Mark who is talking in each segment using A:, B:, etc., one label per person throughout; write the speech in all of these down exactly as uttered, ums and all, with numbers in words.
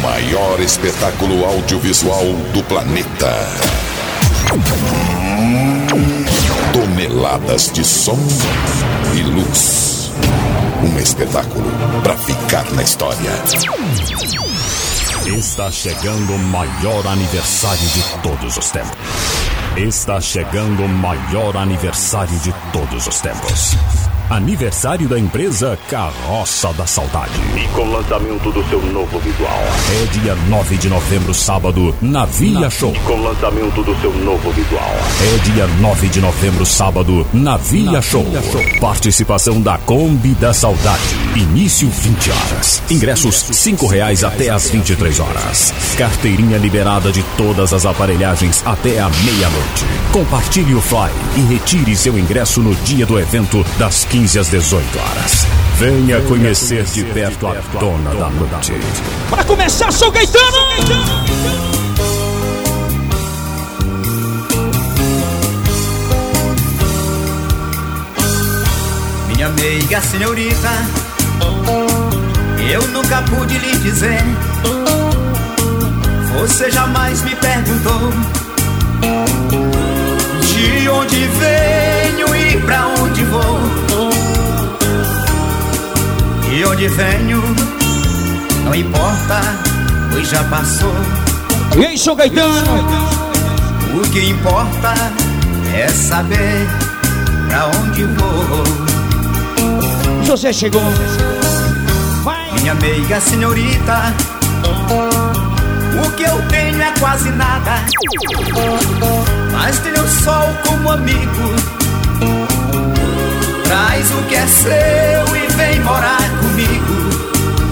A: maior espetáculo audiovisual do planeta. Toneladas de som e luz. Um espetáculo para ficar na história.
B: Está chegando o maior aniversário de todos os tempos. Está chegando o maior aniversário de todos os tempos. Aniversário da empresa Carroça da Saudade. E com o lançamento do seu novo visual. É dia nove de novembro, sábado, na Via Show. E com o lançamento do seu novo visual. É dia nove de novembro, sábado, na Via Show. Participação da Kombi da Saudade. Início vinte horas. Ingressos cinco reais até às vinte e três horas. Carteirinha liberada de todas as aparelhagens até a meia-noite. Compartilhe o fly e retire seu ingresso no dia do evento das quinze às dezoito horas. Venha conhecer de perto a dona da noite.
C: Para começar, sou Gaetano!
D: Minha meiga senhorita, eu nunca pude lhe dizer. Você jamais me perguntou de onde venho e pra onde vou. De onde venho, não importa, pois já passou.
C: E aí, sou Gaetano?
D: O que importa é saber pra onde vou.
C: José chegou. Vai.
D: Minha meiga senhorita, o que eu tenho é quase nada, mas tenho o sol como amigo. Traz o que é seu e vem morar comigo.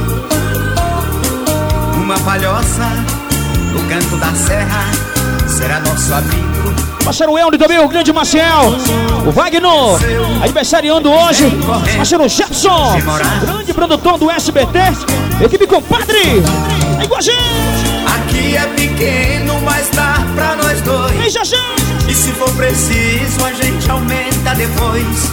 D: Uma palhoça no canto da serra será nosso amigo.
C: Parceiro Eldo também, o grande Maciel. O Wagner, aniversariando hoje. Parceiro Jefferson, grande produtor do S B T. Equipe compadre. É igual a gente.
D: Aqui é pequeno, mas dá pra nós dois.
C: E já já.
D: E se for preciso, a gente aumenta depois.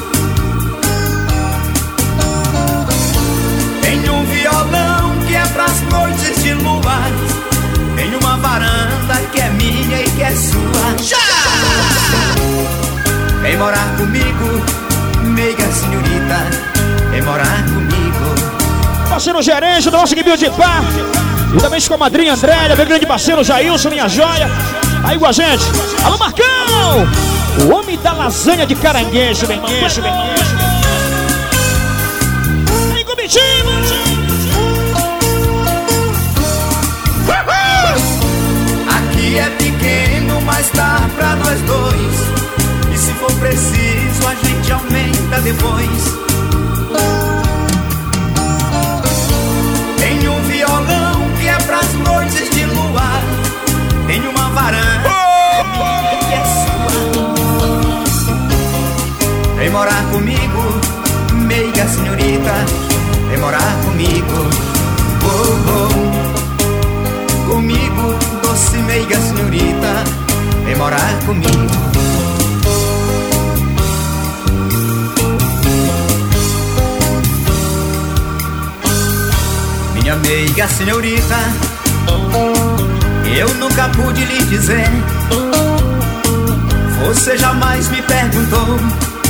D: Tem um violão que é pras noites de lua. Tem uma varanda que é minha e que é sua. Já! Vem morar comigo, meiga senhorita. Vem morar comigo.
C: Parceiro gerente da nossa equipe de pá. E também com a madrinha Andréia, meu grande parceiro Jailson, minha joia. Aí com a gente. Alô, Marcão! O homem da lasanha de caranguejo, bem queixo, bem queixo. Aí, comitiva!
D: Aqui é pequeno, mas dá pra nós dois. E se for preciso, a gente aumenta depois. Tem um violão que é pras noites de luar. Tem uma varanda que é sua. Vem morar comigo, meiga senhorita. Vem morar comigo, oh, oh. Comigo, doce meiga senhorita. Vem morar comigo. Minha meiga senhorita, eu nunca pude lhe dizer. Você jamais me perguntou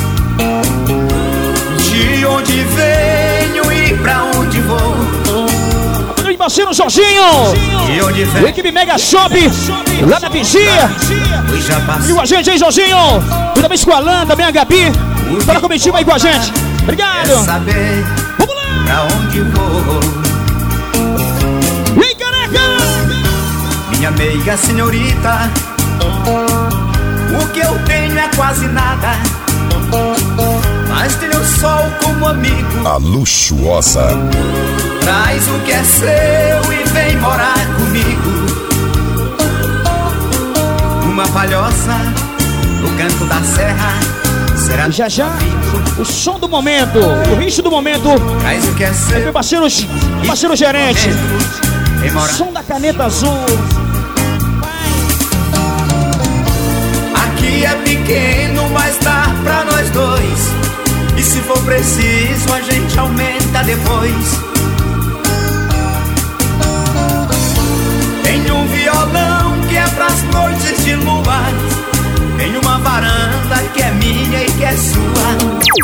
D: de onde venho e pra onde vou.
C: Meu parceiro Jorginho,
D: de onde venho,
C: o equipe Mega Shop, lá na Vigia. E com a gente aí, Jorginho. E também com a Alan, também a Gabi. Para a comitiva aí com a gente. Obrigado.
D: É saber
C: vamos lá.
D: Pra onde vou.
C: Ei, careca!
D: Minha meiga senhorita, o que eu tenho é quase nada, mas tenho o sol como amigo.
A: A luxuosa.
D: Traz o que é seu e vem morar comigo. Uma palhoça no canto da serra será
C: já já o som do momento, o ritmo do momento.
D: Traz o que é seu.
C: Meu parceiro, parceiro gerente. Som da caneta azul.
D: Aqui é pequeno, mas dá pra nós dois. E se for preciso, a gente aumenta depois.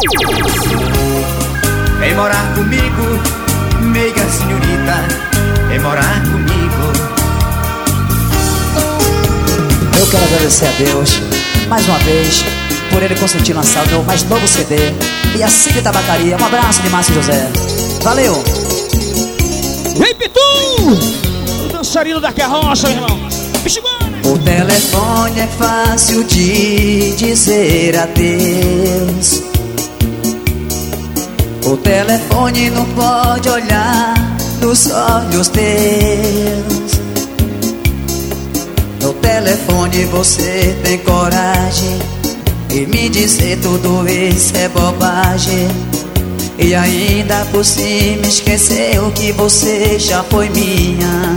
D: Vem morar comigo, meiga senhorita, vem morar comigo.
E: Eu quero agradecer a Deus, mais uma vez, por ele consentir lançar o meu mais novo C D e a Cid Tabacaria. Um abraço de Márcio José. Valeu!
C: Vem, Pitu! O dançarino da carroça, irmão.
E: O telefone é fácil de dizer adeus. O telefone não pode olhar nos olhos teus. No telefone você tem coragem e me dizer tudo isso é bobagem. E ainda por cima esqueceu que você já foi minha.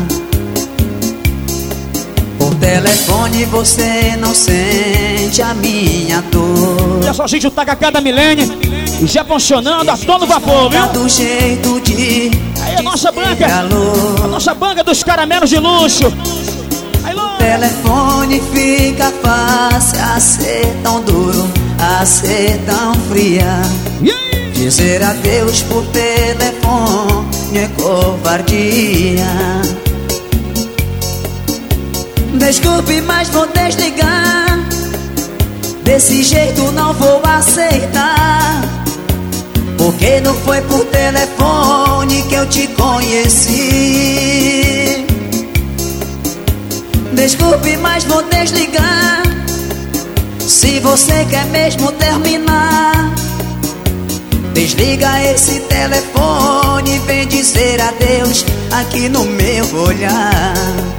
E: Por telefone você não sente a minha dor.
C: Olha só, gente, o Tacacá da Milênio já funcionando a todo vapor, viu?
E: Do jeito de
C: aí a nossa banca, a nossa banca dos caramelos de luxo.
E: O telefone fica fácil a ser tão duro, a ser tão fria. Dizer adeus por telefone é covardia. Desculpe, mas vou desligar. Desse jeito não vou aceitar. Porque não foi por telefone que eu te conheci. Desculpe, mas vou desligar. Se você quer mesmo terminar, desliga esse telefone e vem dizer adeus aqui no meu olhar.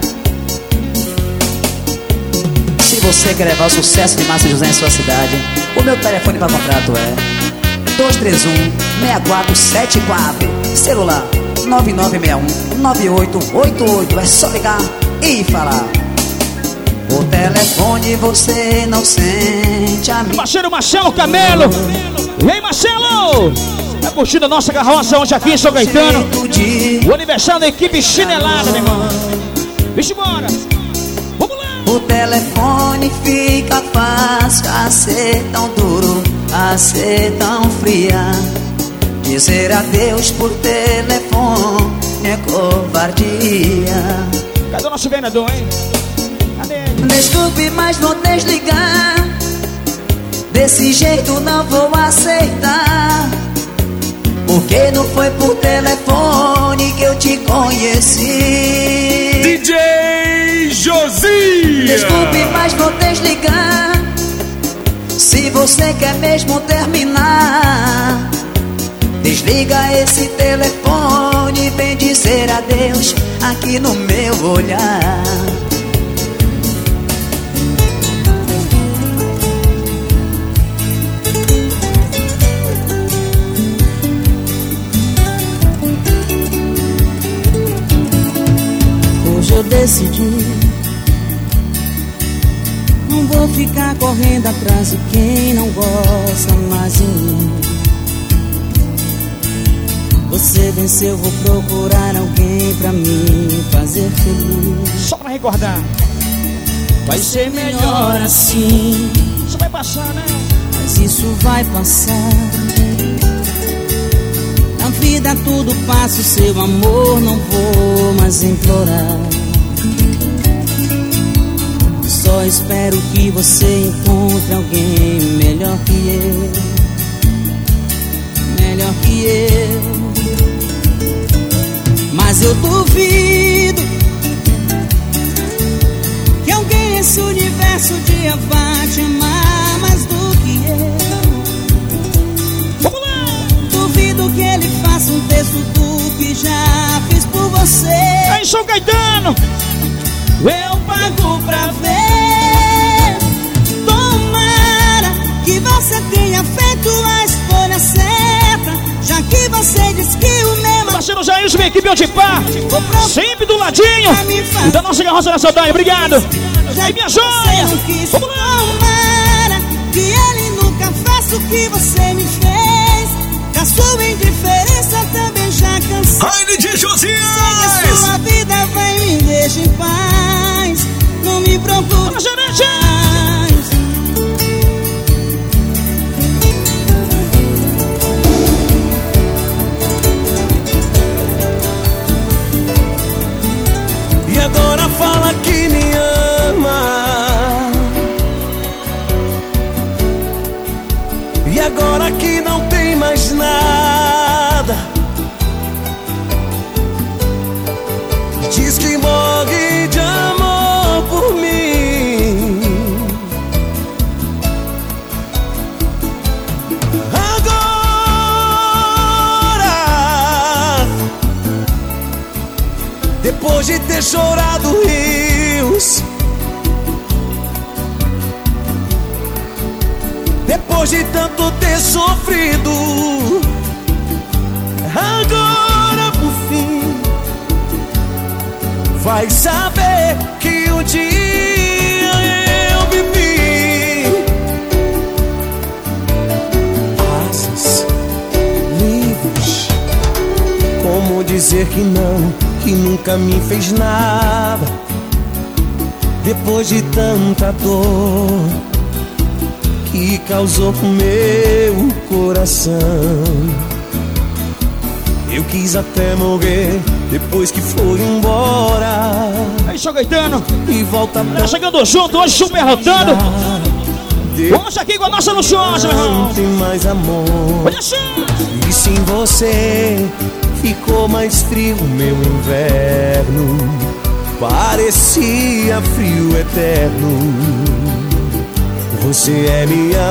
E: Se você quer levar o sucesso de Márcio José em sua cidade, o meu telefone para contrato é dois três um, seis quatro sete quatro. Celular nove nove seis um, nove oito oito oito. É só ligar e falar. O telefone você não sente a minha.
C: Parceiro Marcelo Camelo. Vem, Marcelo! É curtindo a nossa carroça hoje aqui em São Caetano. O aniversário da equipe chinelada, meu irmão. Vixe, bora! Vamos lá!
E: O telefone fica fácil a ser tão duro, a ser tão fria. Dizer adeus por telefone é covardia.
C: Cadê o nosso vendedor, hein?
E: Desculpe, mas vou desligar. Desse jeito não vou aceitar. Porque não foi por telefone que eu te conheci.
F: D J Josias.
E: Desculpe, mas vou desligar. Se você quer mesmo terminar, desliga esse telefone e vem dizer adeus aqui no meu olhar.
G: Eu decidi, não vou ficar correndo atrás de quem não gosta mais de mim. Você venceu, vou procurar alguém pra me fazer feliz.
C: Só pra recordar,
G: vai ser melhor assim.
C: Isso vai passar, né?
G: Mas isso vai passar. Na vida tudo passa, o seu amor não vou mais implorar. Só espero que você encontre alguém melhor que eu, melhor que eu. Mas eu duvido que alguém nesse universo um dia vá te amar mais do que eu.
C: Vamos lá!
G: Duvido que ele faça um texto do que já fiz por você.
C: Aí, São Caetano!
G: Eu pago pra ver. Tomara que você tenha feito a escolha certa, já que você disse que o mesmo.
C: Parceiro Jailson, minha equipe de pá, sempre do ladinho e da nossa carroça da saudade. Obrigado. Aí, minha joia. Vamos lá.
G: Tomara que ele nunca faça o que você me fez. Da sua indiferença também já cansei.
F: Ai, D J Josias.
G: Sei que sua vida vai me deixar em paz. Não me procure mais.
H: Depois de ter chorado rios, depois de tanto ter sofrido, agora por fim vai saber que um dia eu vivi. Asas, livros, como dizer que não, que nunca me fez nada. Depois de tanta dor que causou com meu coração, eu quis até morrer depois que foi embora.
C: Aí, seu Gaetano,
H: e volta pra...
C: tá chegando junto, hoje superlotando. Vamos aqui com a nossa luxuosa, meu irmão.
H: Não tem mais amor.
C: Olha só.
H: E sem você ficou mais frio meu inverno, parecia frio eterno. Você é minha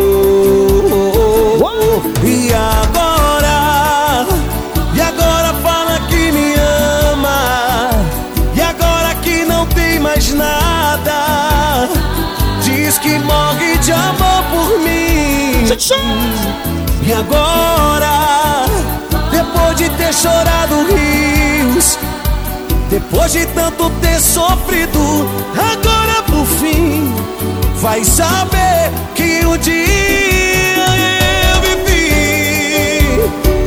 H: dor. E agora, e agora fala que me ama, e agora que não tem mais nada, diz que morre de amor por mim. E agora, depois de ter chorado rios, depois de tanto ter sofrido, agora por fim vai saber que um dia eu vivi.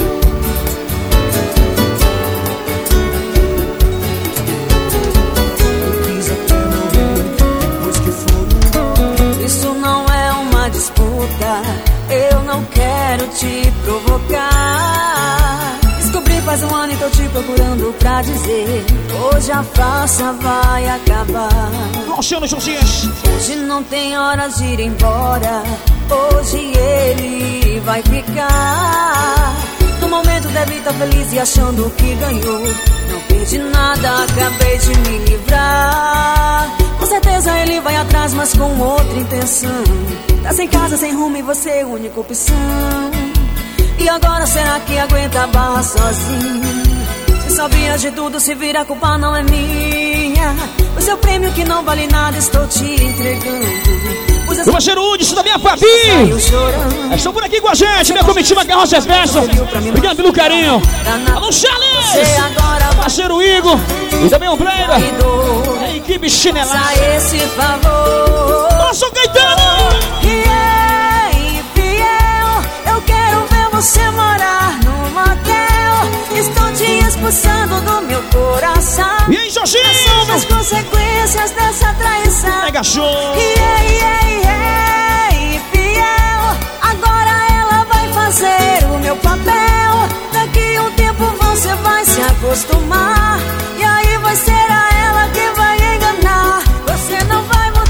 I: Isso não é uma disputa, eu não quero te provocar. Descobri faz um ano e tô te procurando pra dizer, hoje a farsa vai acabar.
C: Luciano Josias.
I: Hoje não tem horas de ir embora, hoje ele vai ficar. No momento deve estar feliz e achando que ganhou. Não perdi nada, acabei de me livrar. Com certeza ele vai atrás, mas com outra intenção. Tá sem casa, sem rumo e você é a única opção. E agora será que aguenta a barra sozinho? Se sabia de tudo, se vira, a culpa não é minha. O seu prêmio que não vale nada estou te entregando.
C: Meu parceiro Hudson da minha Fabi, estão por aqui com a gente, minha comitiva Carroça é Festa. Obrigado pelo carinho. Alô, Charles, parceiro Igor e também o Breira, a equipe chinelada.
I: Esse favor,
C: nosso Gaetano.
I: Que é infiel, eu quero ver você morar no motel. Estou te expulsando do meu coração.
C: E aí, Jorginho?
I: As consequências dessa traição.
C: Mega show.
I: Yeah, yeah, yeah, infiel. Agora ela vai fazer o meu papel. Daqui um tempo você vai se acostumar. E aí vai ser a ela que vai enganar. Você não vai mudar.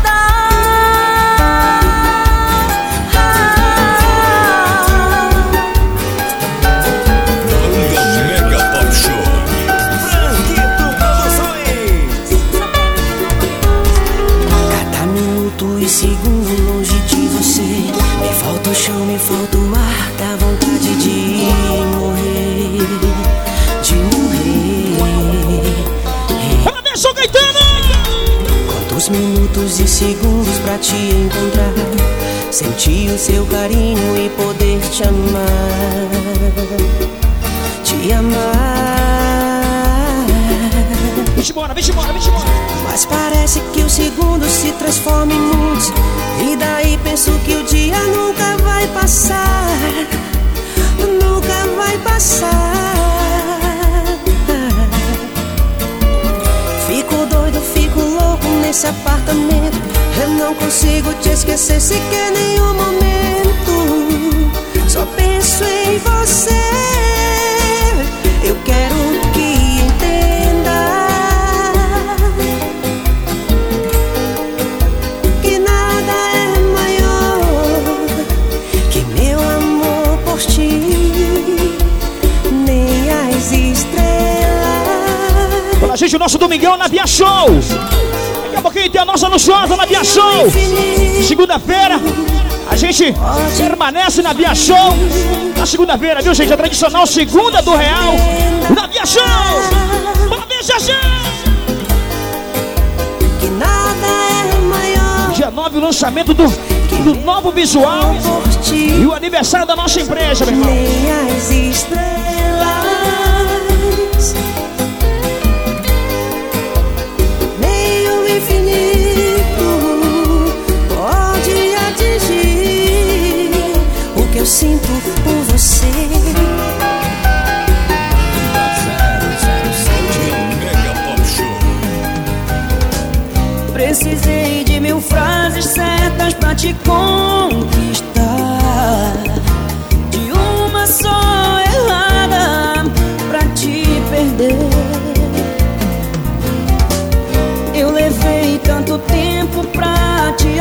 J: Segundo longe de você, me falta o chão, me falta o ar, dá vontade de morrer, de morrer.
C: Parabéns, São Gaetano!
J: Quantos minutos e segundos pra te encontrar, sentir o seu carinho e poder te amar, te amar.
C: Vixe embora, vixe embora, vixe embora.
J: Mas parece que os segundos se transformam em muitos, e daí penso que o dia nunca vai passar, nunca vai passar. Fico doido, fico louco nesse apartamento. Eu não consigo te esquecer sequer nenhum momento. Só penso em você. Eu quero que entenda que nada é maior que meu amor por ti, nem as estrelas.
C: Olha, gente, o nosso Domingão na Via Show. Daqui a pouquinho tem a nossa luxuosa na Via Show. Segunda-feira a gente permanece na Via Show. Na segunda-feira, viu, gente? A tradicional segunda do Real na Via Show. Bora ver, já, já. o lançamento do, do novo visual e o aniversário da nossa empresa, meu irmão.
J: Nem as estrelas nem o infinito pode atingir o que eu sinto por você. Precisei de mil frases certas pra te conquistar, de uma só errada pra te perder. Eu levei tanto tempo pra te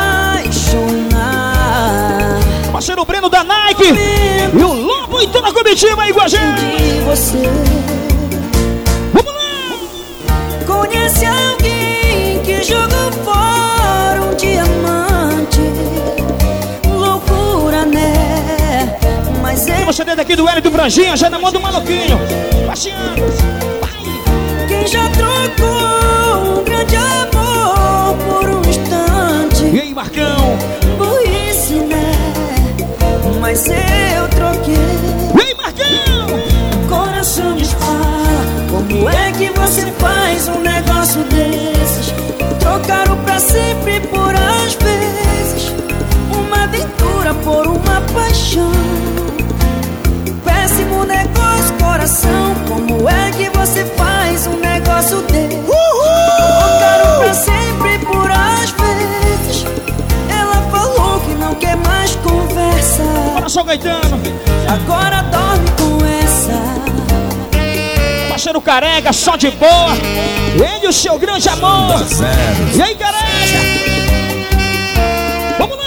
J: apaixonar.
C: Parceiro Breno da Nike e o Lobo e toda a comitiva aí com a gente.
J: De você.
C: Vamos lá!
J: Conhece alguém que jogou fora um diamante? Loucura, né? Mas é.
C: Você dentro aqui do Hélio do Branjinha, já na mão do maluquinho. Passeando.
J: Quem já trocou um grande amor por um instante?
C: E aí, Marcão?
J: Burrice, né? Mas eu troquei.
C: E aí, Marcão?
J: Coração me fala, como é que você faz um negócio desses? Trocar o pra sempre por às vezes, uma aventura por uma paixão. Péssimo negócio, coração, como é que você faz um negócio desse? Trocar o pra sempre por às vezes. Ela falou que não quer mais conversa.
C: Bora só, Gaetano.
J: Agora dorme com essa.
C: Parceiro Careca, só de boa. Ele e o seu grande amor. E aí, Careca? Vamos lá!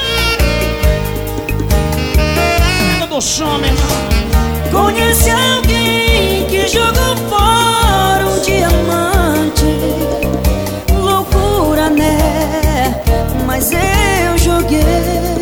C: Pega do som, meu irmão.
J: Conhece alguém que jogou fora um diamante? Loucura, né? Mas eu joguei.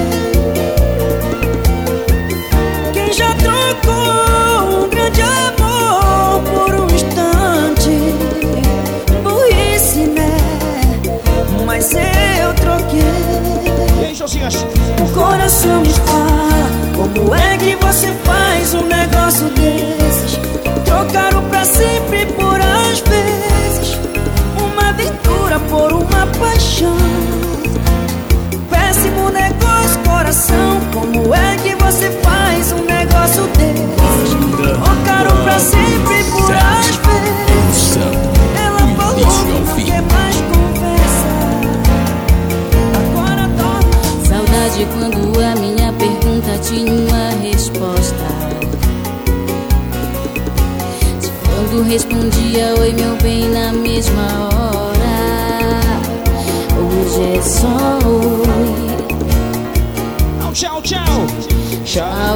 J: Quem já trocou um grande amor por um instante? Burrice, né? Mas eu troquei.
C: E aí, Josias?
J: O coração me fala, como é que você faz um negócio desses? Trocar o pra sempre por às vezes, uma aventura por uma paixão. Péssimo negócio, coração, como é que você faz um negócio desses? Trocar o pra sempre por às vezes. Ela falou que não quer mais conversa. Agora dorme.
K: Saudade quando a minha pergunta tinha uma resposta. Quando respondia oi meu bem na mesma hora. Hoje é só oi.
C: Tchau, tchau.
K: Tchau.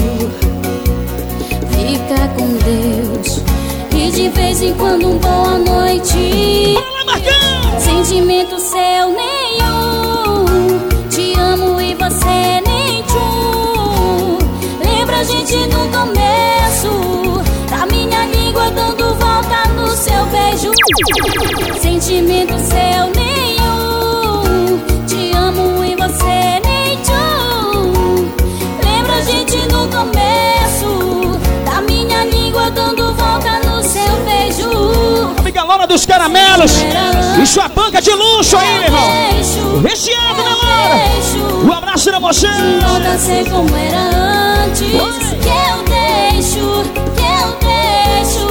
K: Fica com Deus. E de vez em quando um boa noite.
C: Bora, Marcão!
K: Sentimento seu nenhum. Te amo e você nem tchum. Lembra a gente no começo, da minha língua dando volta no seu beijo. Sentimento seu nenhum. Te amo e você nem tchum. Lembra a gente no começo, da minha língua dando volta no seu beijo.
C: Amiga Lona dos Caramelos e sua banca de luxo aí, meu irmão. Recheado, né, Lona? Um abraço na você.
K: Não dancei como era antes. Que eu deixo, que eu deixo.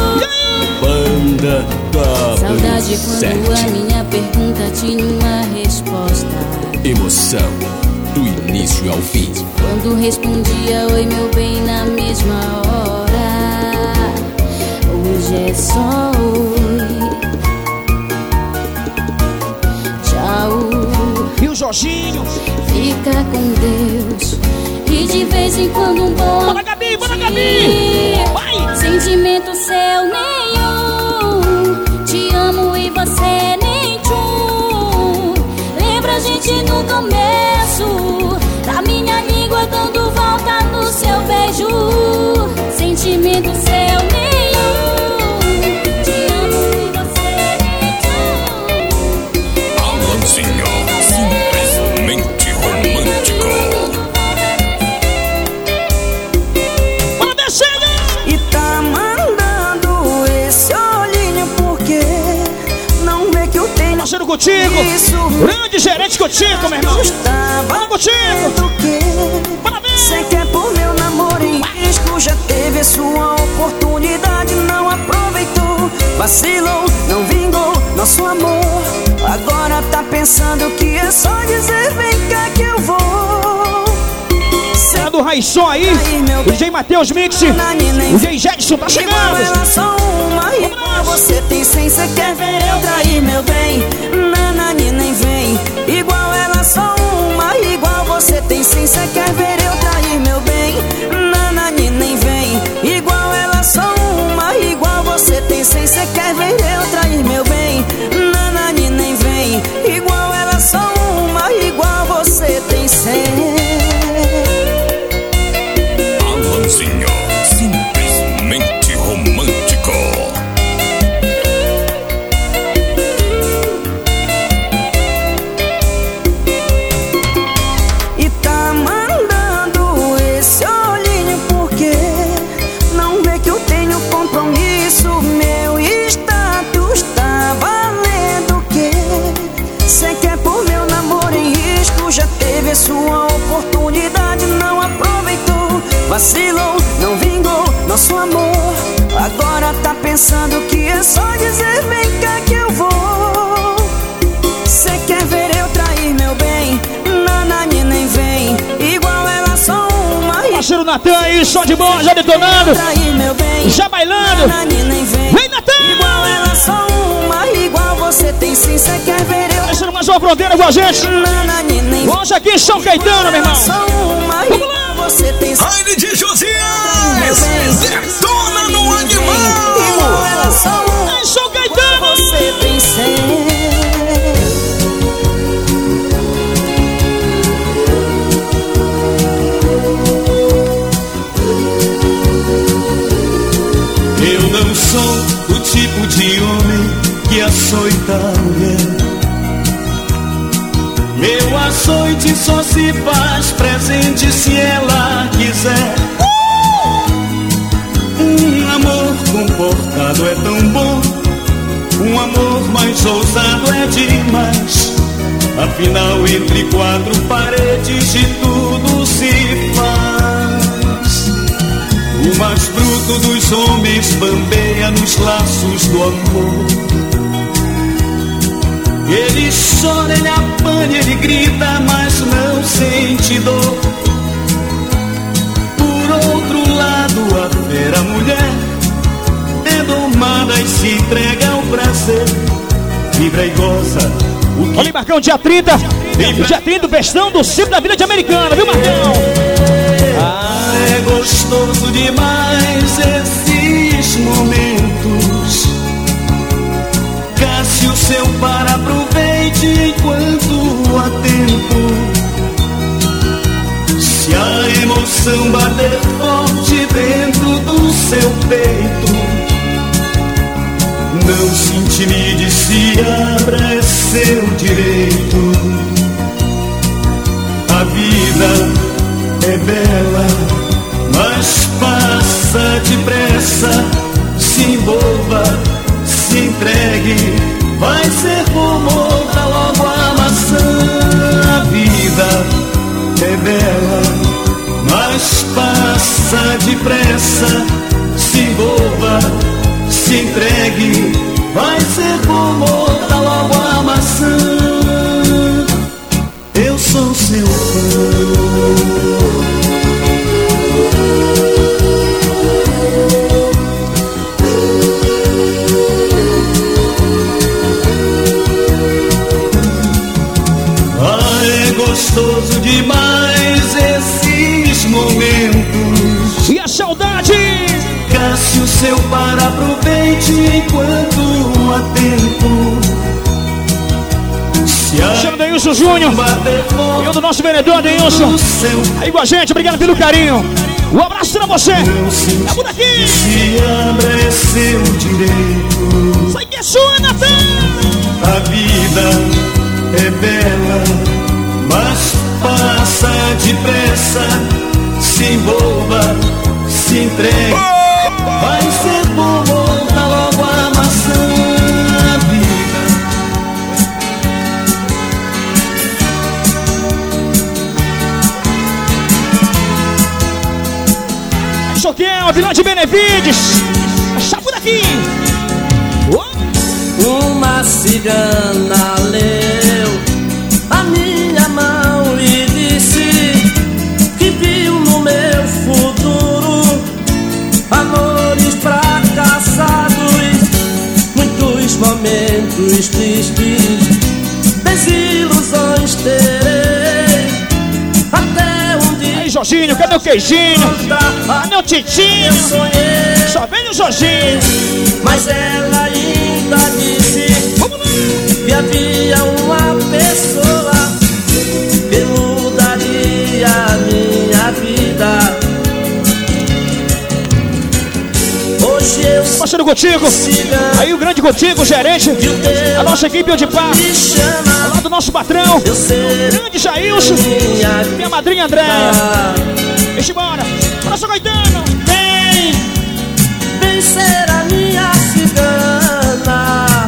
H: Banda W
K: Saudade quando
H: sete.
K: a minha pergunta tinha uma resposta.
H: Emoção do início ao fim.
K: Quando respondia oi meu bem na mesma hora. Hoje é só oi. Tchau.
C: E o Jorginho?
K: Fica com Deus. E de vez em quando um bom.
C: Bora, Gabi, bora, Gabi! Vai!
K: Sentimento seu nenhum. Te amo e você nem tchum. Lembra a gente no começo, da minha língua dando volta no seu beijo. Sentimento seu nenhum. Te amo e você nem tchum.
A: Alanzinho.
C: contigo. Grande gerente contigo, meu irmão. Fala contigo. Parabéns.
J: Cê quer por meu namoro em risco. Já teve a sua oportunidade, não aproveitou. Vacilou, não vingou nosso amor. Agora tá pensando que é só dizer vem cá que eu vou.
C: Cê do Raisson aí, o D J Matheus Mix, o D J Jetson tá chegando.
J: Igual ela só uma, igual você tem sem. Cê quer ver eu trair meu bem? Nanani nem vem. Igual ela só uma, igual você tem sem. Cê quer ver eu trair meu bem? Nanani nem vem. Igual ela só uma, igual você tem sem. Cê quer ver eu trair meu bem? Nanani nem vem. Igual ela só uma, igual você tem sem.
A: Alanzinho, simplesmente romântico.
J: E tá mandando esse olhinho porque não vê que eu tenho compromisso. Meu status tá valendo o quê? Cê quer por meu namoro em risco. Já teve a sua oportunidade, não aproveitou. Vacilou, não vingou nosso amor. Agora tá pensando que é só dizer vem cá que eu vou. Cê quer ver eu trair meu bem? Nanani nem vem. Igual ela só uma.
C: Parceiro Natan aí, som de bola, já detonando, já bailando.
J: Nanani nem vem.
C: Vem, Natan!
J: Igual ela só uma, igual você tem sim. Cê quer ver eu
C: Parceiro mais uma fronteira com a gente.
J: Nanani nem vem.
C: Hoje aqui em São Caetano, meu irmão.
J: Só uma,
C: vamos lá.
J: Você tem
F: Raine de Josias, detona no animal.
J: Igual ela só uma,
C: em São Caetano.
J: Você tem cem.
H: Eu não sou o tipo de homem que açoita a mulher. Meu açoite só se faz presente se ela quiser. Um amor comportado é tão bom, um amor mais ousado é demais. Afinal, entre quatro paredes de tudo se faz. O mais bruto dos homens bambeia nos laços do amor. Ele chora, ele apanha, ele grita, mas não sente dor. Por outro lado, a fera mulher é domada e se entrega ao prazer. Vibra e goza o que...
C: Olha aí, Marcão, dia trinta. Dia trinta, bestão do Circo da Vila de Americana, viu, Marcão?
H: Ah, é gostoso demais esses momentos. Cássio, seu par, aproveite enquanto há tempo. Se a emoção bater forte dentro do seu peito, não se intimide, se abra, é seu direito. A vida é bela, mas passa depressa. Se envolva, se entregue, vai ser como outra logo a maçã. A vida é bela, mas passa depressa. Se envolva, se entregue, vai ser como outra logo a maçã. Eu sou seu fã. Gostoso demais esses momentos.
C: E a saudade?
H: Cássio, seu par, aproveite enquanto há tempo. Se a
C: chama Deilson Júnior e o do nosso vereador Deilson aí com a gente, obrigado pelo carinho. Um abraço pra você. É por aqui.
H: Se abra, é seu direito.
C: Sai que é sua, Natan.
H: A vida é bela, mas passa depressa. Se envolva, se entregue, vai ser bom, volta logo a maçã. A vida
C: Benevides. Chapa daqui.
L: Uma cigana leu a minha mão e disse que viu no meu futuro amores fracassados, muitos momentos tristes, desilusões terei até um dia.
C: Aí, Jorginho, cadê o queijinho? Cadê o titinho? Só vem o Jorginho.
L: Mas ela ainda disse que havia uma pessoa que mudaria a minha vida. Hoje eu
C: Parceiro Gotico, aí o grande Gotico, gerente, a nossa equipe de pá, ao lado do nosso patrão, grande Jailson, minha madrinha Andréia. Deixa embora, nosso Caetano.
L: Vem, vem ser a minha cigana.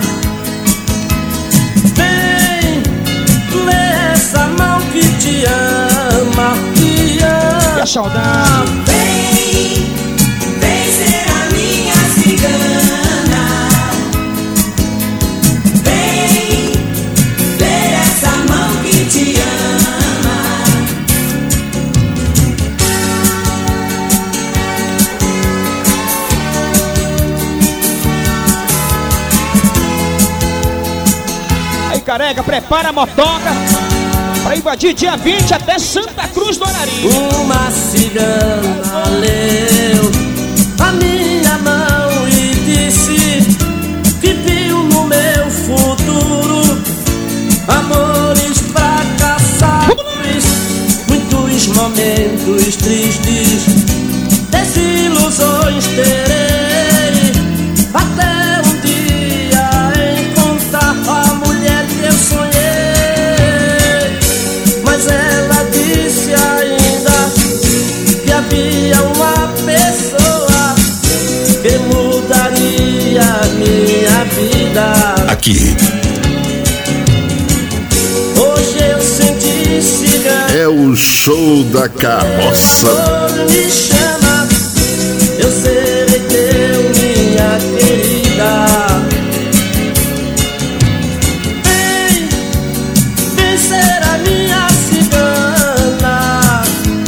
L: Vem, lê essa mão que te ama, te ama.
C: E a saudade.
L: Vem, vem ser a minha cigana. Vem, lê essa mão que te ama.
C: Aí, careca, prepara a motoca pra invadir dia vinte até Santa Cruz do Arari.
L: Uma cigana leu a minha mão e disse que viu no meu futuro amores fracassados, muitos momentos tristes, desilusões terei até um dia encontrar a mulher que eu sonhei. Mas ela disse ainda que havia uma pessoa que mudaria a minha vida.
A: Aqui
L: Hoje eu senti cigana.
A: é o show da carroça.
L: Quando me chama, eu serei teu, minha querida. Vem, vem ser a minha cigana.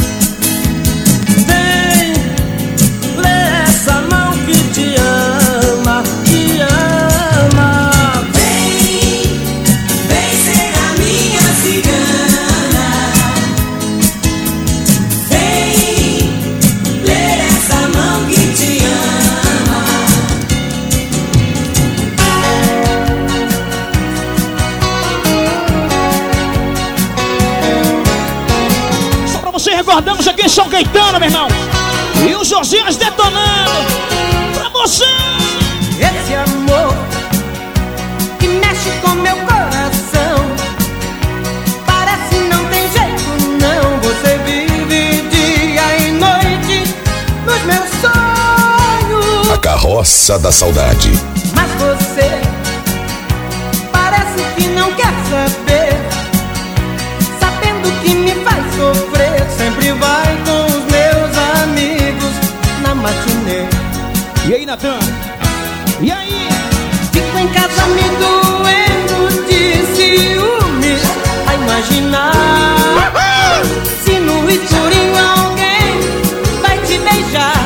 L: Vem, lê essa mão que te ama, te ama. Vem, vem ser a minha cigana. Vem, lê essa mão que te ama.
C: Só pra você recordamos aqui em São Caetano, meu irmão. E o Josias detonando pra você.
J: Esse amor que mexe com meu coração, parece não tem jeito não. Você vive dia e noite nos meus sonhos.
A: A carroça da saudade.
J: Mas você parece que não quer saber, sabendo que me faz sofrer. Sempre vai com os meus amigos na matinê.
C: E aí, Natan? E aí?
J: Fico em casa me doendo de ciúmes, a imaginar se no escurinho alguém vai te beijar.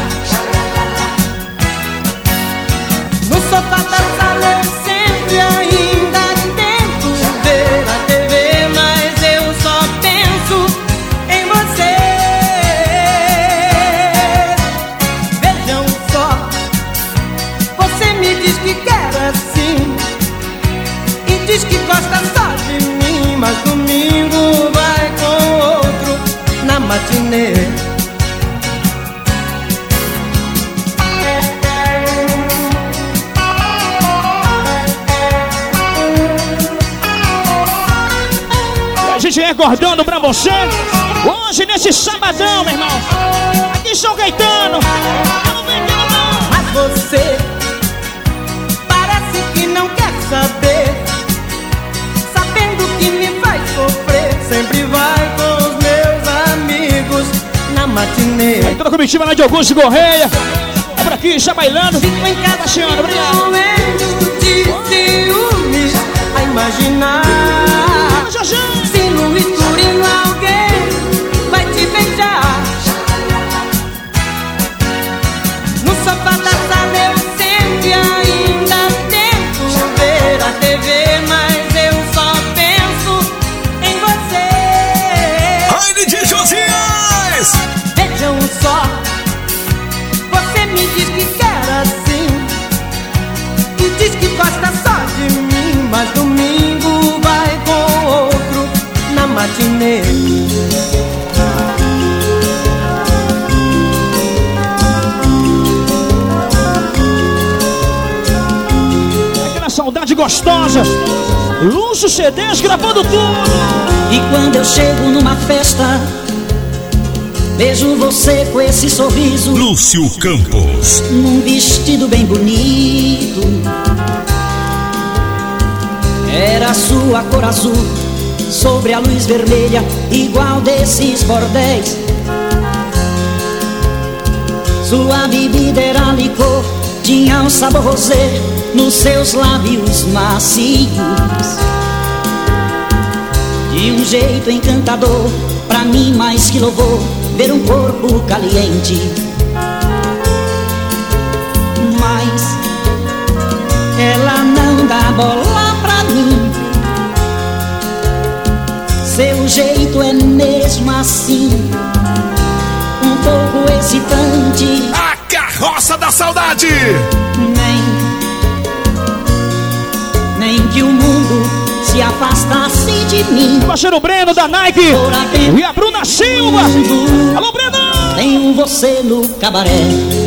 J: No sofá da sala eu sempre ainda tento ver a T V, mas eu só penso em você. Vejam só, você me diz que quer assim e diz que gosta só de mim, mas domingo vai com outro na matinê.
C: A gente recordando pra você hoje nesse sabadão, meu irmão. Aqui em São Caetano.
J: Mas você parece que não quer saber, sabendo que me faz sofrer. Sempre vai com os meus amigos na matinê.
C: Aí toda a comitiva lá de Augusto Correia. É pra aqui, já bailando.
L: Fico em casa
C: Baixando, obrigado.
L: morrendo de ciúmes a imaginar se no escurinho alguém vai te beijar. No sofá da sala eu sempre ainda tento ver a T V, mas eu só penso em você.
F: Raine de Josias!
L: Vejam só, você me diz que quer assim e diz que gosta só de mim, mas domingo vai com outro na matinê.
C: Aquela saudade gostosa. Luxo C Ds gravando tudo.
E: E quando eu chego numa festa, vejo você com esse sorriso,
B: Lúcio Campos.
E: num vestido bem bonito. Era a sua cor azul sobre a luz vermelha, igual desses bordéis. Sua bebida era licor, tinha um sabor rosé nos seus lábios macios. De um jeito encantador, pra mim mais que louvor, ver um corpo caliente. Mas ela não dá bola pra mim. Seu jeito é mesmo assim, um pouco excitante.
F: A carroça da saudade!
E: Nem, nem que o mundo se afastasse de mim.
C: Parceiro Breno da Nike e a Bruna Silva. Alô, Breno!
E: Tenho você no cabaré.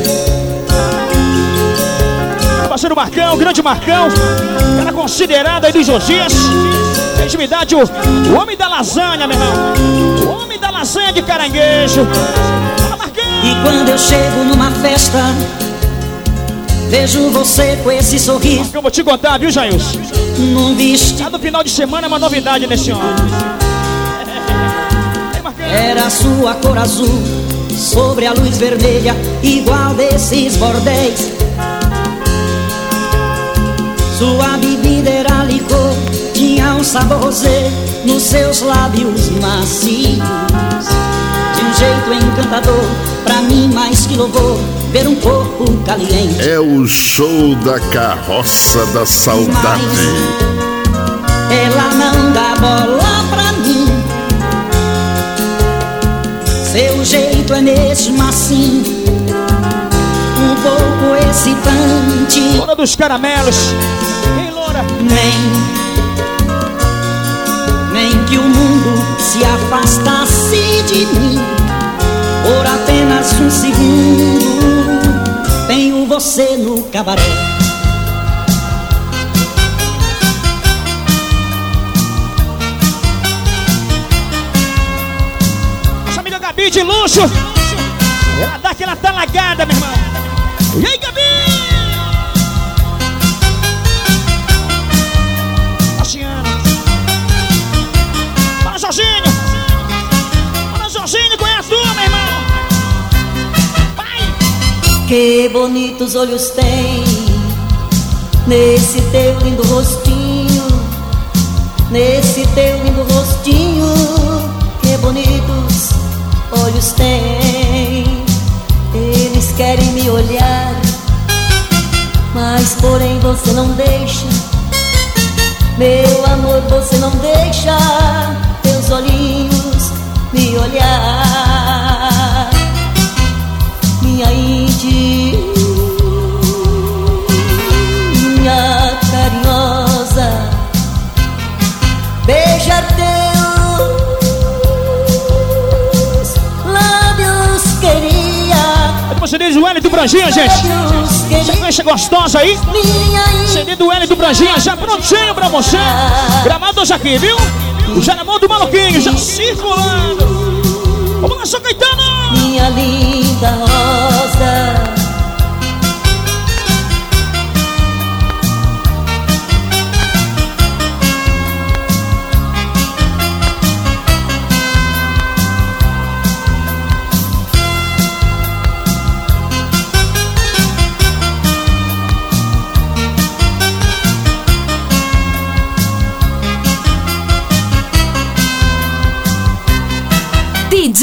C: Parceiro Marcão, grande Marcão. Cara considerado aí dos Josias. Intimidade, o, o homem da lasanha, meu irmão. O homem da lasanha de caranguejo. Fala, Marcão!
E: E quando eu chego numa festa, vejo você com esse sorriso.
C: Marcão, vou te contar, viu, Jailson?
E: Num vestido.
C: Cada final de semana é uma novidade nesse homem.
E: Era sua cor azul sobre a luz vermelha, igual desses bordéis. Sua bebida era licor, tinha um sabor rosé nos seus lábios macios. De um jeito encantador, pra mim mais que louvor, ver um corpo caliente.
A: É o show da carroça da saudade.
E: Ela não dá bola pra mim. Seu jeito é mesmo assim, um pouco excitante.
C: Hora dos caramelos. Ei, Loura?
E: Nem, nem que o mundo se afastasse de mim por apenas um segundo. Tenho você no cabaré.
C: Gabi de luxo. Ela dá aquela talagada, meu irmão. E aí, Gabi? Baixinho. Fala, Jorginho. Fala, Jorginho, conhece tu, meu irmão? Vai.
M: Que bonitos olhos tem nesse teu lindo rostinho, nesse teu lindo rostinho. Que bonitos olhos tem, eles querem me olhar, mas porém você não deixa, meu amor, você não deixa teus olhinhos me olhar. Minha índia carinhosa, beijar teus
C: C D do Wellington Branjinha, gente. Sequência gostosa aí. C D do Wellington Branjinha, já prontinho pra você. Gramado hoje aqui, viu? Já na mão do maluquinho, já circulando. Vamos lá, São Caetano!
M: Minha linda rosa.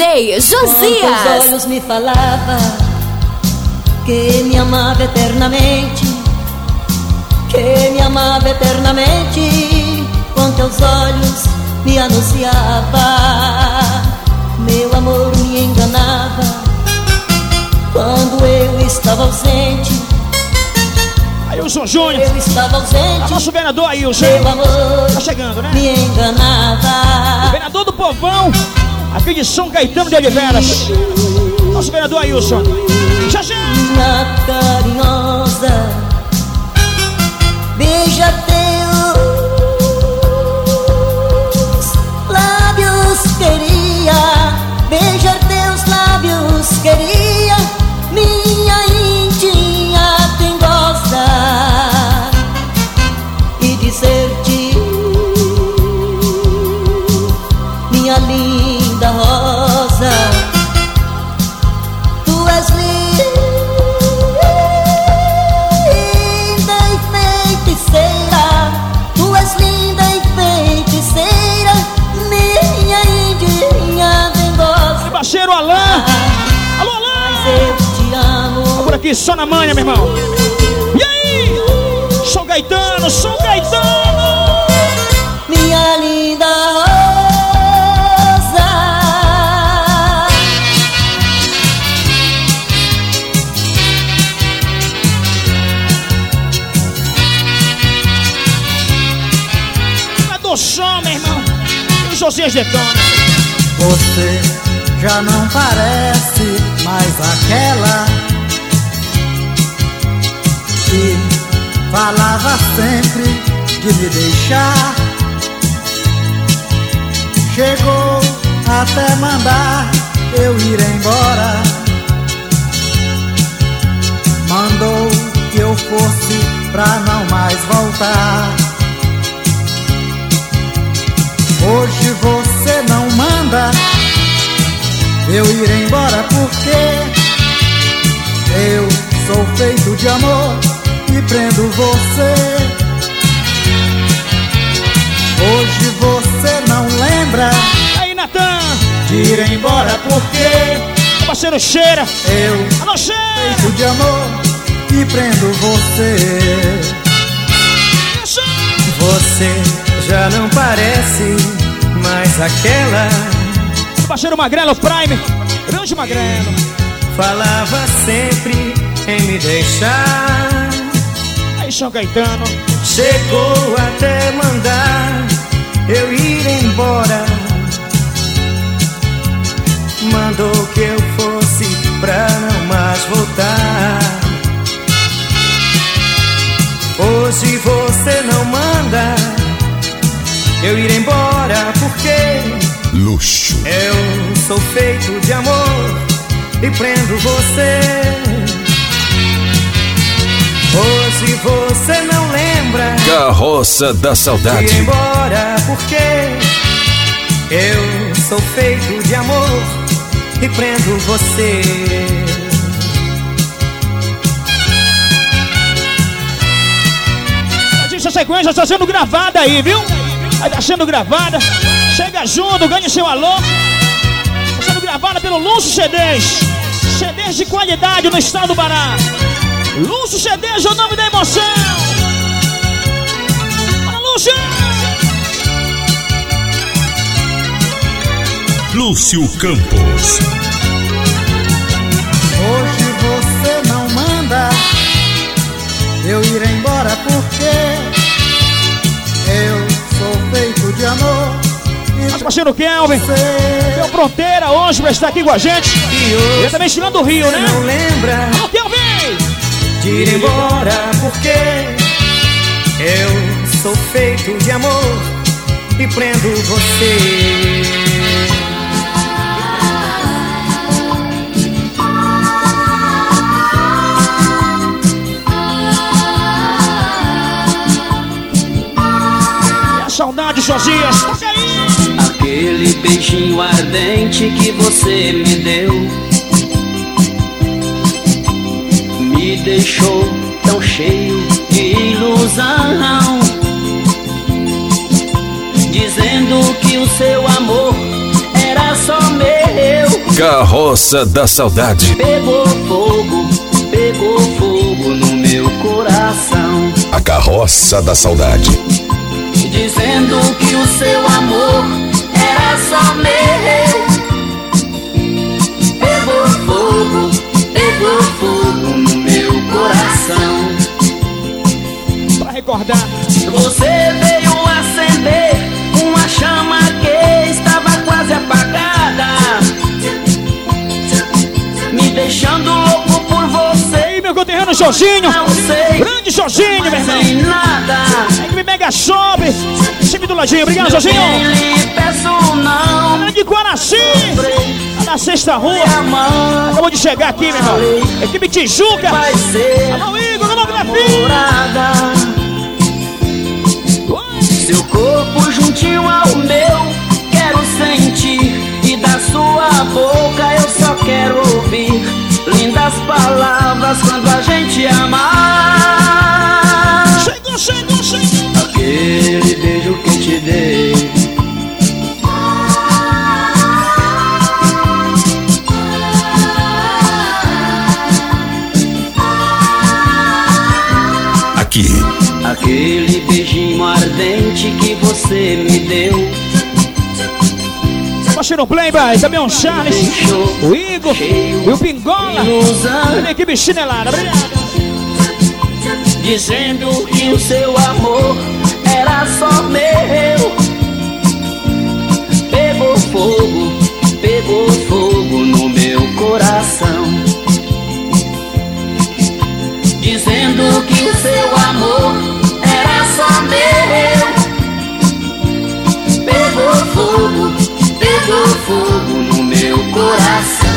I: J Josias.
M: Quantos olhos me falava que me amava eternamente, que me amava eternamente, com teus olhos me anunciava, meu amor me enganava, quando eu estava ausente.
C: Ailson Júnior,
M: eu estava ausente.
C: Nosso vereador Ailson,
M: meu amor
C: tá chegando, né?
M: Me enganava.
C: O vereador do povão, aqui de São Caetano de Oliveras. Nosso vereador Ailson. Já já.
M: Minha carinhosa, beija teus lábios, queria beijar teus lábios, queria, minha íntima dengosa, e dizer-te, minha linda rosa, tu és linda e feiticeira, tu és linda e feiticeira, minha índia dengosa.
C: Parceiro Alain, alô Alain,
M: eu te amo.
C: Tá por aqui só na manha, meu irmão. E aí, São Caetano, São Caetano,
M: minha linda rosa.
C: do som, meu irmão. E o Josias detona.
N: Você já não parece mais aquela que falava sempre de me deixar. Chegou até mandar eu ir embora. Mandou que eu fosse pra não mais voltar. Hoje você não manda eu ir embora porque eu sou feito de amor e prendo você. Hoje você não lembra
C: aí, Natan,
N: de ir embora porque
C: o parceiro cheira.
N: Eu
C: Alô, cheira.
N: Feito de amor e prendo você.
C: Isso.
O: Você já não parece mais aquela.
C: O parceiro Magrelo Prime, grande Magrelo,
O: falava sempre em me deixar.
C: Aí, São Caetano,
O: chegou até mandar eu ir embora. Mandou que eu fosse pra não mais voltar. Hoje você não manda eu ir embora porque
A: luxo.
O: Eu sou feito de amor e prendo você. Hoje você não lembra
A: Carroça da Saudade
O: de ir embora porque eu sou feito de amor e prendo você.
C: essa sequência está sendo gravada aí, viu? Aí tá sendo gravada. Chega junto, ganhe seu alô. Está sendo gravada pelo Lúcio C Ds. C Ds de qualidade no estado do Pará. Lúcio C Ds é o nome da emoção. Bora, Lúcio!
B: Lúcio Campos.
N: Hoje você não manda eu ir embora porque eu sou feito de amor.
C: Nosso parceiro Kelvin deu fronteira hoje pra estar aqui com a gente. Ele também estirando do Rio, né?
O: Não lembra
C: Alô, Kelvin!
O: de ir embora porque eu sou feito de amor e prendo você.
C: Saudade, Josias, toca aí!
P: Aquele beijinho ardente que você me deu me deixou tão cheio de ilusão, dizendo que o seu amor era só meu.
A: Carroça da Saudade.
P: Pegou fogo, pegou fogo no meu coração.
A: A Carroça da Saudade.
P: Dizendo que o seu amor era só meu. Pegou fogo, pegou fogo no meu coração.
C: Pra recordar,
P: você veio acender uma chama que estava quase apagada, me deixando louco por você.
C: E meu conterrâneo Jorginho, grande Jorginho, meu irmão.
P: Nada.
C: Me mega sobe, sempre do ladinho, obrigado, Jorginho.
P: Lhe peço não.
C: Grande Guaraci, lá na sexta rua. Acabou de chegar aqui, meu irmão. Equipe Tijuca.
P: Vai ser
C: alô, Igor, alô, Grafim.
P: Seu corpo juntinho ao meu, quero sentir. E da sua boca eu só quero ouvir lindas palavras quando a gente amar.
C: Chegou, chegou, chegou.
P: Aquele beijo que te dei.
A: Aqui.
P: Aquele beijinho ardente que você me deu.
C: Parceiro Playboy, também o Charles, o Igor e o Pingola. A minha equipe chinelada, obrigado.
P: Dizendo que o seu amor era só meu. Pegou fogo, pegou fogo no meu coração. Dizendo que o seu amor era só meu. Pegou fogo, pegou fogo no meu coração.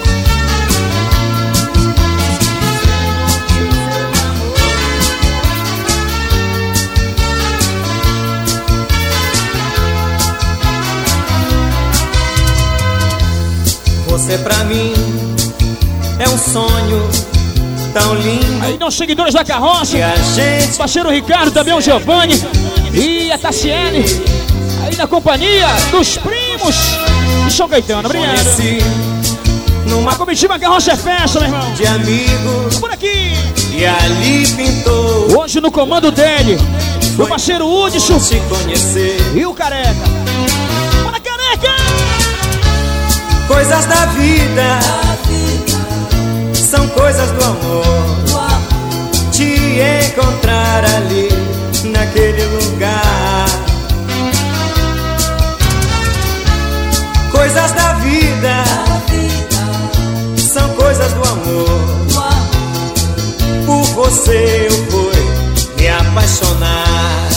O: Você pra mim é um sonho tão lindo.
C: Aí nos seguidores da Carroça,
O: gente...
C: parceiro Ricardo, também o Giovanni e a Tassiane. Aí na companhia dos primos de São Caetano, obrigado.
O: Numa
C: a comitiva Carroça é festa, meu irmão.
O: De amigos
C: por aqui.
O: E ali pintou.
C: Hoje no comando dele, o parceiro Hudson
O: te conhecer.
C: E o Careca. Bora, Careca!
O: Coisas da vida são coisas do amor. Te encontrar ali naquele lugar. Coisas da vida são coisas do amor. Por você eu fui me apaixonar.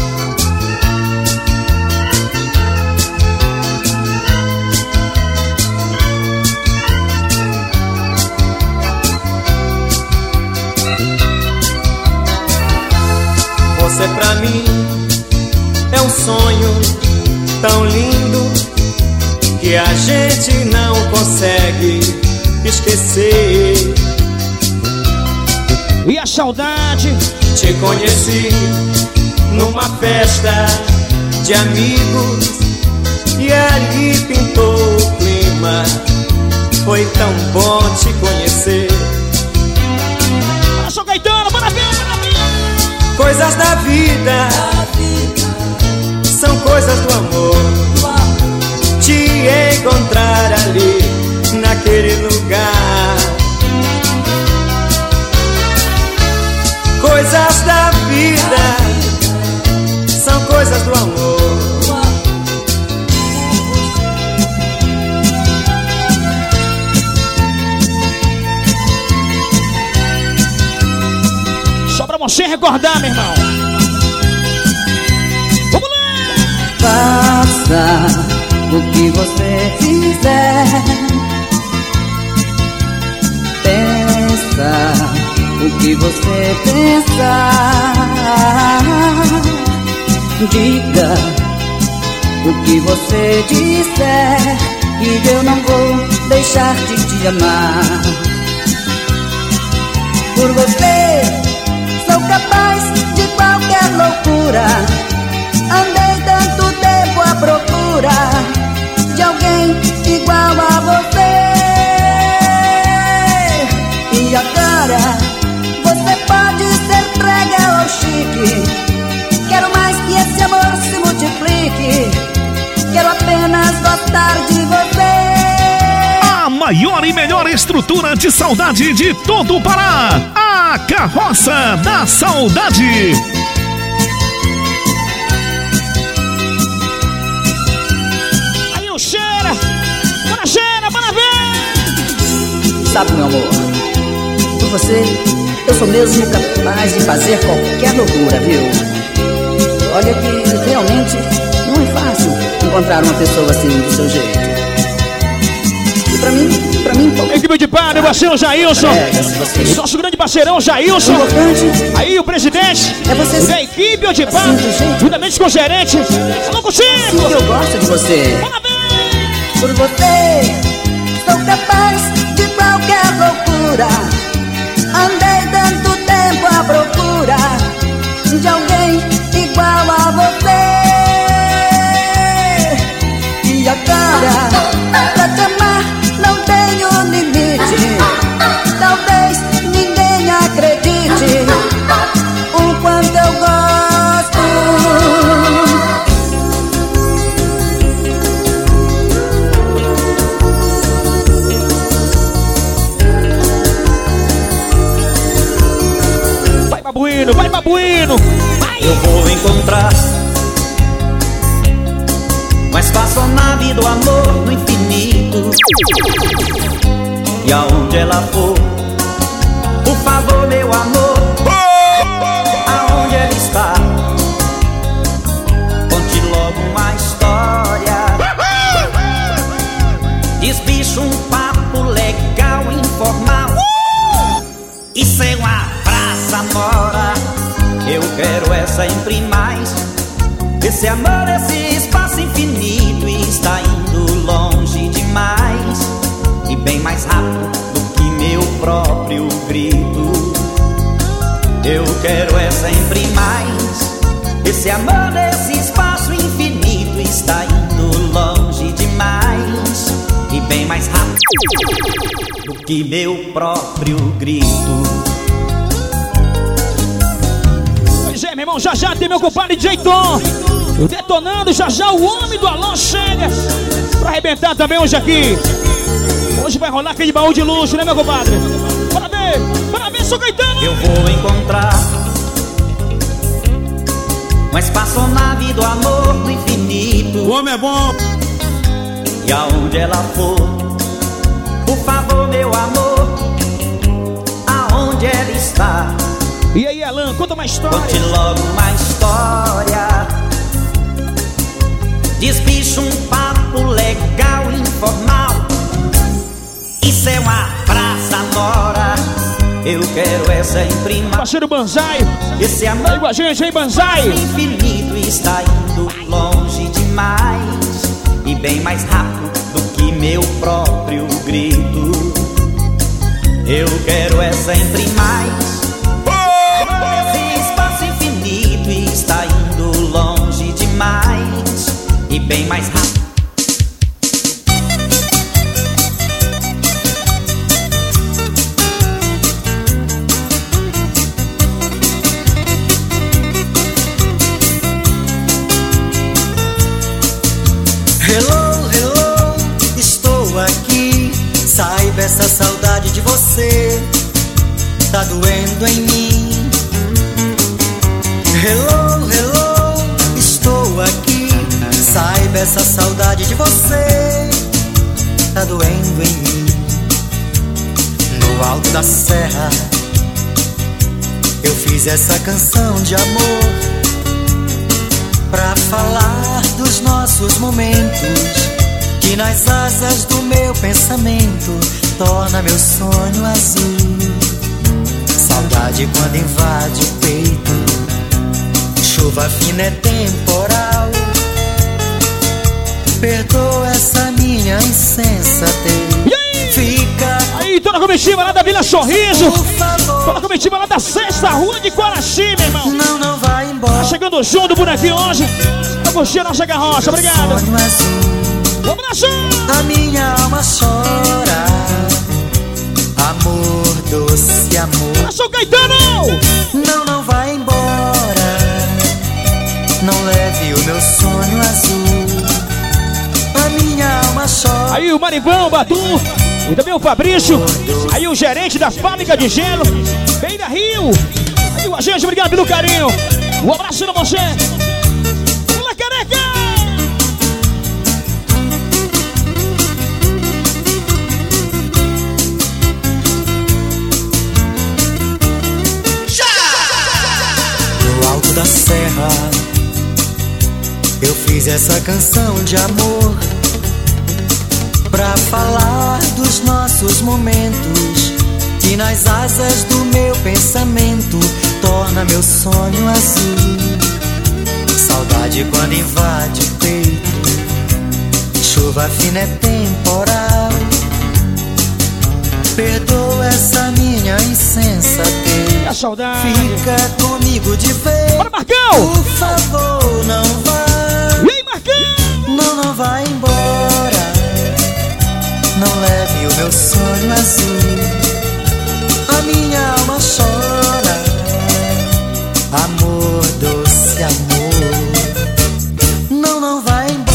O: Você pra mim é um sonho tão lindo que a gente não consegue esquecer.
C: E a saudade?
O: Te conheci numa festa de amigos e ali pintou o clima. Foi tão bom te conhecer.
C: São Caetano, maravilha, maravilha.
O: Coisas da vida são coisas do amor. Te encontrar ali naquele lugar. Coisas da vida são coisas do amor.
C: Só pra você recordar, meu irmão. Vamos lá!
E: Faça o que você fizer. Pensa o que você pensar. Diga o que você disser e eu não vou deixar de te amar. Por você sou capaz de qualquer loucura. Andei tanto tempo à procura de alguém igual a você.
F: maior e melhor estrutura de saudade de todo o Pará. A Carroça da Saudade.
C: Aí o cheira, bora cheira, bora ver.
E: Sabe, meu amor, por você, eu sou mesmo capaz de fazer qualquer loucura, viu? Olha que realmente não é fácil encontrar uma pessoa assim do seu jeito. E pra mim, pra mim...
C: Equipe de padre, o parceiro Jailson.
E: É,
C: nosso grande parceirão Jailson. Aí o presidente
E: é você
C: da equipe de padre, juntamente com o gerente. Falou contigo.
E: Sim, que eu gosto de você.
C: Parabéns.
Q: Por você, sou capaz de qualquer loucura. Andei tanto tempo à procura de alguém igual a você. E agora, pra te amar não tenho limite. Talvez ninguém acredite o quanto eu gosto.
C: Vai, babuíno, vai, babuíno. Vai.
O: Eu vou encontrar uma espaçonave do amor no infinito. E aonde ela for, por favor, meu amor, aonde ela está, conte logo uma história. Desbicha um papo legal, informal. Isso é uma praça mora. Eu quero é sempre mais. Esse amor, esse espaço infinito está indo longe demais. E bem mais rápido do que meu próprio grito. Eu quero é sempre mais. Esse amor, esse espaço infinito está indo longe demais. E bem mais rápido do que meu próprio grito.
C: Pois é, meu irmão, já já tem meu compadre D J Tom. O detonando, já já o homem do Alô chega pra arrebentar também hoje aqui. Hoje vai rolar aquele baú de luxo, né, meu compadre? Bora ver, bora ver, sou Caetano.
O: Eu vou encontrar uma espaçonave do amor no infinito.
F: O homem é bom.
O: E aonde ela for, por favor, meu amor, aonde ela está.
C: E aí, Alan, conta uma história.
O: Conte logo uma história. Desbicha um papo legal, informal. Isso é uma praça mora. Eu quero é sempre mais.
C: Parceiro Banzai.
O: Esse amor
C: aí com a gente, hein, Banzai?
O: Infinito está indo longe demais. E bem mais rápido do que meu próprio grito. Eu quero é sempre mais. Esse espaço infinito está indo longe demais. E bem mais rápido.
N: Hello, hello, estou aqui. Saiba, essa saudade de você tá doendo em mim. Hello, hello, estou aqui. Saiba, essa saudade de você tá doendo em mim. No alto da serra eu fiz essa canção de amor pra falar dos nossos momentos, que nas asas do meu pensamento torna meu sonho azul. Saudade quando invade o peito, chuva fina é temporal. Perdoa essa minha insensatez. Fica
C: aí, toda a comitiva lá da Vila Sorriso, toda a comitiva lá da Sexta Rua de Quaraxi, meu irmão.
N: Não, não vai embora.
C: Tá chegando junto por aqui hoje pra curtir a nossa carroça, obrigado. Vamos lá, Ju!
N: A minha alma chora, amor, doce amor.
C: Eu sou Caetano!
N: Não, não vai embora. Não leve o meu sonho azul. A minha alma chora.
C: Aí o Marivão, Batu, E também o Fabrício, aí o gerente da fábrica de gelo, Beira Rio. Aí com a gente, obrigado pelo carinho. Um abraço pra você. Vamos careca!
N: No alto da serra, eu fiz essa canção de amor pra falar dos nossos momentos, que nas asas do meu pensamento torna meu sonho azul. Saudade quando invade o peito, chuva fina é temporal. Perdoa essa minha insensatez,
C: a saudade.
N: Fica comigo de vez.
C: Bora, Marcão!
N: Por favor, não vá.
C: E aí, Marcão?
N: Não, não vai embora. Não leve o meu sonho azul. A minha alma chora. Amor, doce amor. Não, não vai embora.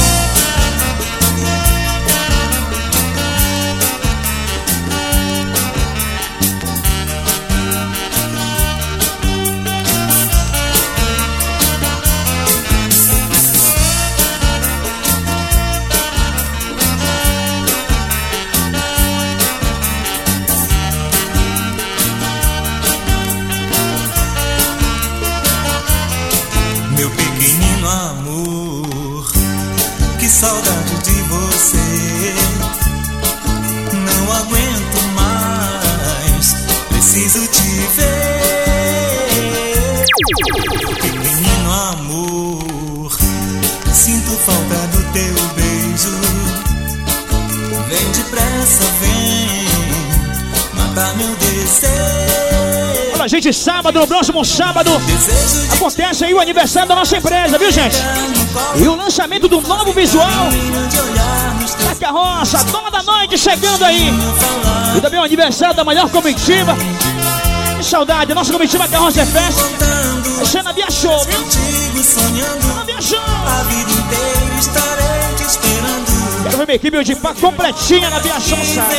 R: Meu pequenino amor, que saudade de você. Não aguento mais, preciso te ver. Meu pequenino amor, sinto falta do teu beijo. Vem depressa, vem matar meu desejo.
C: Olha, gente, sábado, no próximo sábado, acontece aí o aniversário da nossa empresa, viu, gente? E o lançamento do novo visual da carroça, dona da noite chegando aí. E também o aniversário da maior comitiva. Que saudade, a nossa comitiva Carroça é Festa. Vai ser na Via Show, viu? Na Via Show. Quero ver minha equipe de pá completinha na Via Show, sábado.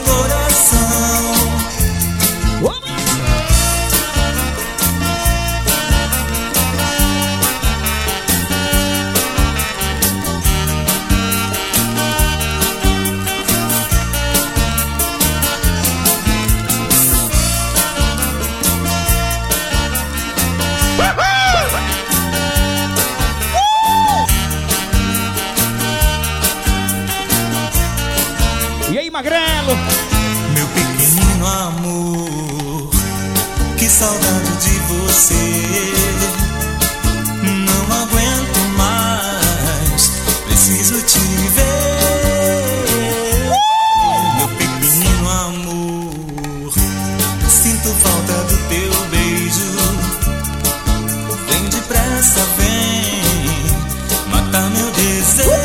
C: Magrelo.
R: Meu pequenino amor, que saudade de você. Não aguento mais, preciso te ver. Meu pequenino amor, sinto falta do teu beijo. Vem depressa, vem matar meu desejo.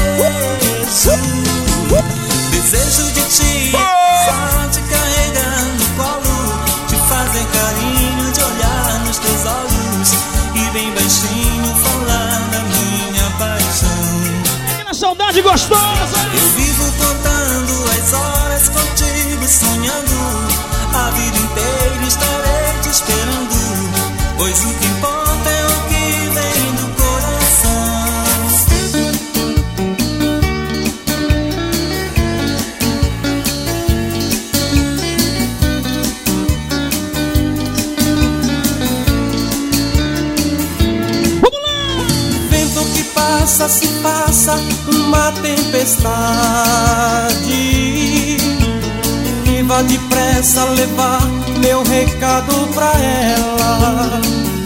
R: Desejo de ti, só te carregar no colo, te fazer carinho, de olhar nos teus olhos e bem baixinho falar da minha paixão.
C: Aquela saudade gostosa!
R: Eu vivo contando as horas contigo, sonhando. A vida inteira estarei te esperando, pois o que importa é o que vem do coração.
L: Passa, se passa uma tempestade, e vá depressa levar meu recado pra ela.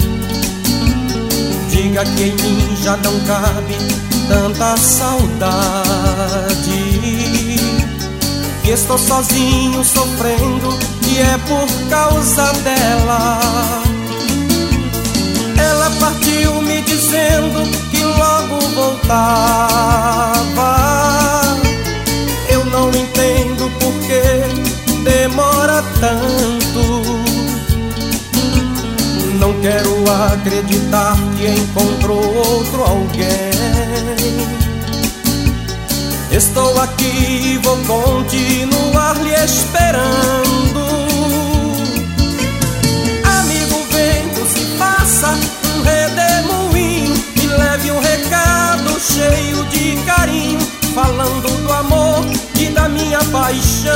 L: Diga que em mim já não cabe tanta saudade, que estou sozinho sofrendo e é por causa dela. Ela partiu me dizendo que logo voltava. Eu não entendo por que demora tanto. Não quero acreditar que encontrou outro alguém.
S: Estou aqui, vou continuar lhe esperando. Amigo vento, se passa um redemoinho e leve um recado cheio de carinho, falando do amor e da minha paixão.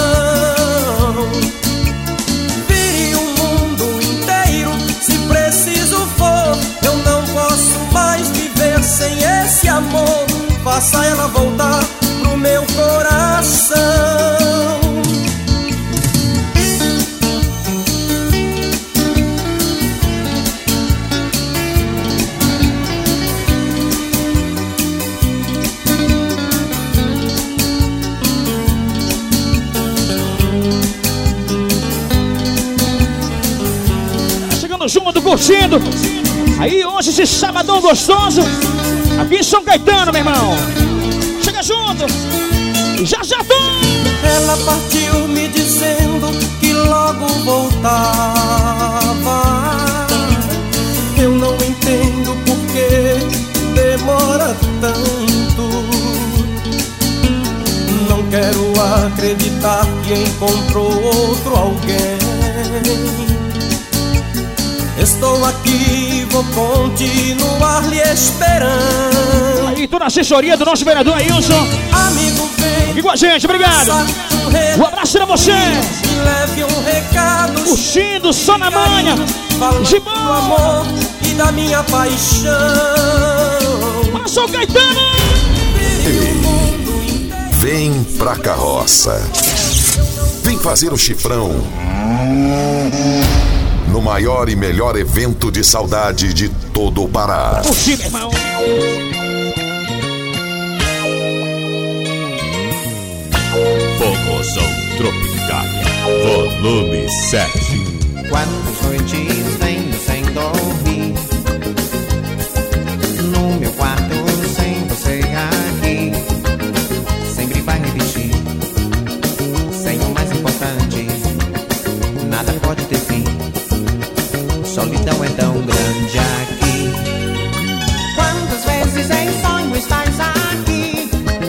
S: Vire o mundo inteiro, se preciso for. Eu não posso mais viver sem esse amor. Faça ela voltar pro meu coração.
C: Chegando junto, curtindo. Aí hoje esse sabadão gostoso aqui em São Caetano, meu irmão. Chega junto. Já já tô.
S: Ela partiu me dizendo que logo voltava. Eu não entendo por que demora tanto. Não quero acreditar que encontrou outro alguém. Estou aqui, vou continuar lhe esperando.
C: Aí, tô na assessoria do nosso vereador Ailson.
S: Amigo, vem
C: aqui com a gente, obrigado. Um abraço pra você.
S: Leve um recado.
C: Curtindo, só na manha.
S: Falando do amor e da minha paixão.
C: São Caetano.
A: Ei, vem pra carroça. Vem fazer o chifrão no maior e melhor evento de saudade de todo o Pará.
C: Curti, meu irmão.
B: Forrozão Tropicália, volume sete.
T: Quantas noites venho sem dormir, no meu quarto sem você aqui, sempre vai repetir, sem o mais importante, nada pode ter fim. Solidão é tão grande aqui. Quantas vezes em sonho estás aqui?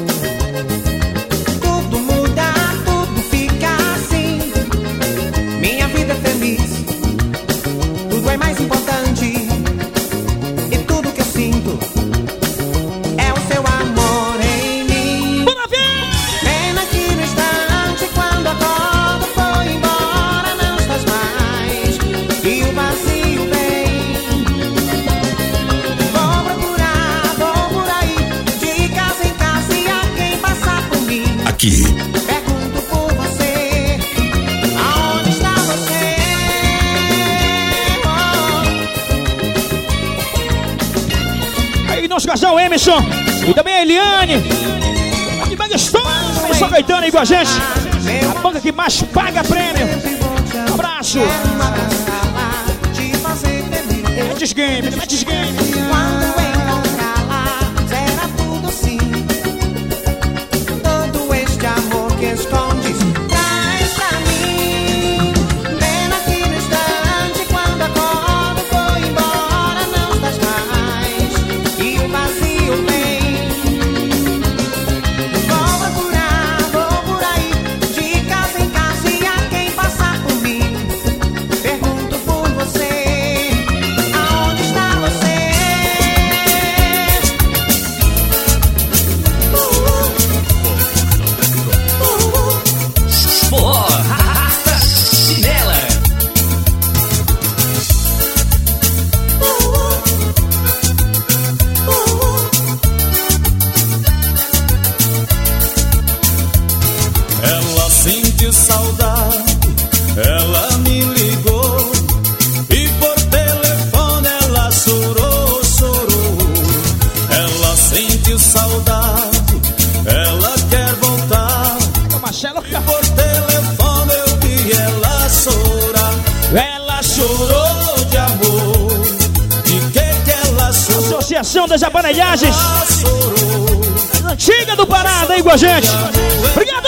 T: Tudo muda, tudo fica assim. Minha vida é feliz, tudo é mais importante. E tudo que eu sinto é o seu amor em mim. Pena que no instante quando acordo foi embora, não estás mais. E o vazio
A: aqui.
T: Pergunto por você, aonde está você?
C: Oh. Aí nosso casal Emerson e também a Eliane. De Bagstone, São Caetano aí com a gente. A banca que mais paga prêmio. Um abraço. Match Game, Match Game.
T: Quando encontrá-la, será tudo sim. Todo este amor que escondes, traz pra mim. Pena que no instante, quando acordo, foi embora, não estás mais. E o vazio vem. Vou procurar, vou por aí, de casa em casa, e a quem passar por mim. Pergunto por você.
H: Ela sente saudade, ela me ligou e por telefone ela chorou, chorou. Ela sente saudade, ela quer voltar.
C: Marcelo,
H: e por telefone eu vi ela chorar.
C: Ela
H: chorou de amor. De que que ela chorou?
C: Associação das Aparelhagens Antiga do Pará, aí com a gente. Obrigado!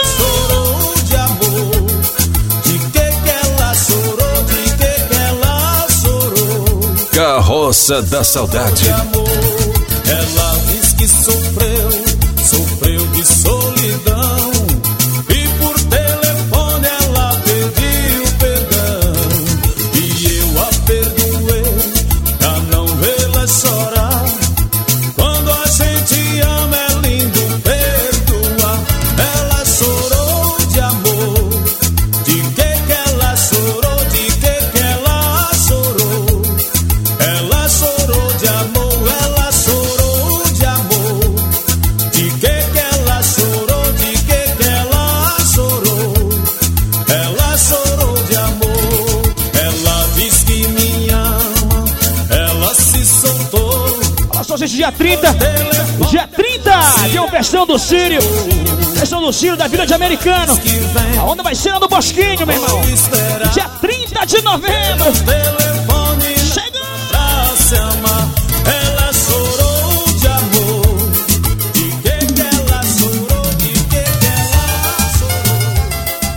B: Carroça da Saudade.
H: Ela diz que sofreu, sofreu de solidão. E por telefone ela pediu perdão. E eu a perdoei pra não vê-la chorar. Quando a gente ama é lindo perdoar. Ela chorou de amor. De que que ela chorou? De que que ela chorou? Ela chorou de amor. Ela chorou de amor. De que que ela chorou? De que que ela chorou? Ela chorou de amor. Ela diz que me ama. Ela se soltou.
C: Olha só, gente, dia trinta. Dia trinta, tem uma versão do Círio. Versão do Círio da Vila de Americano. A onda vai ser lá no Bosquinho, meu irmão. Dia trinta de novembro.
H: Chegando pra se amar. Ela chorou de amor. De que que ela chorou? De que que ela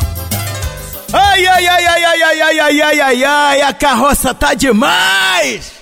H: chorou?
U: Ai, ai, ai, ai, ai, ai, ai, ai, ai, ai, ai, a carroça tá demais!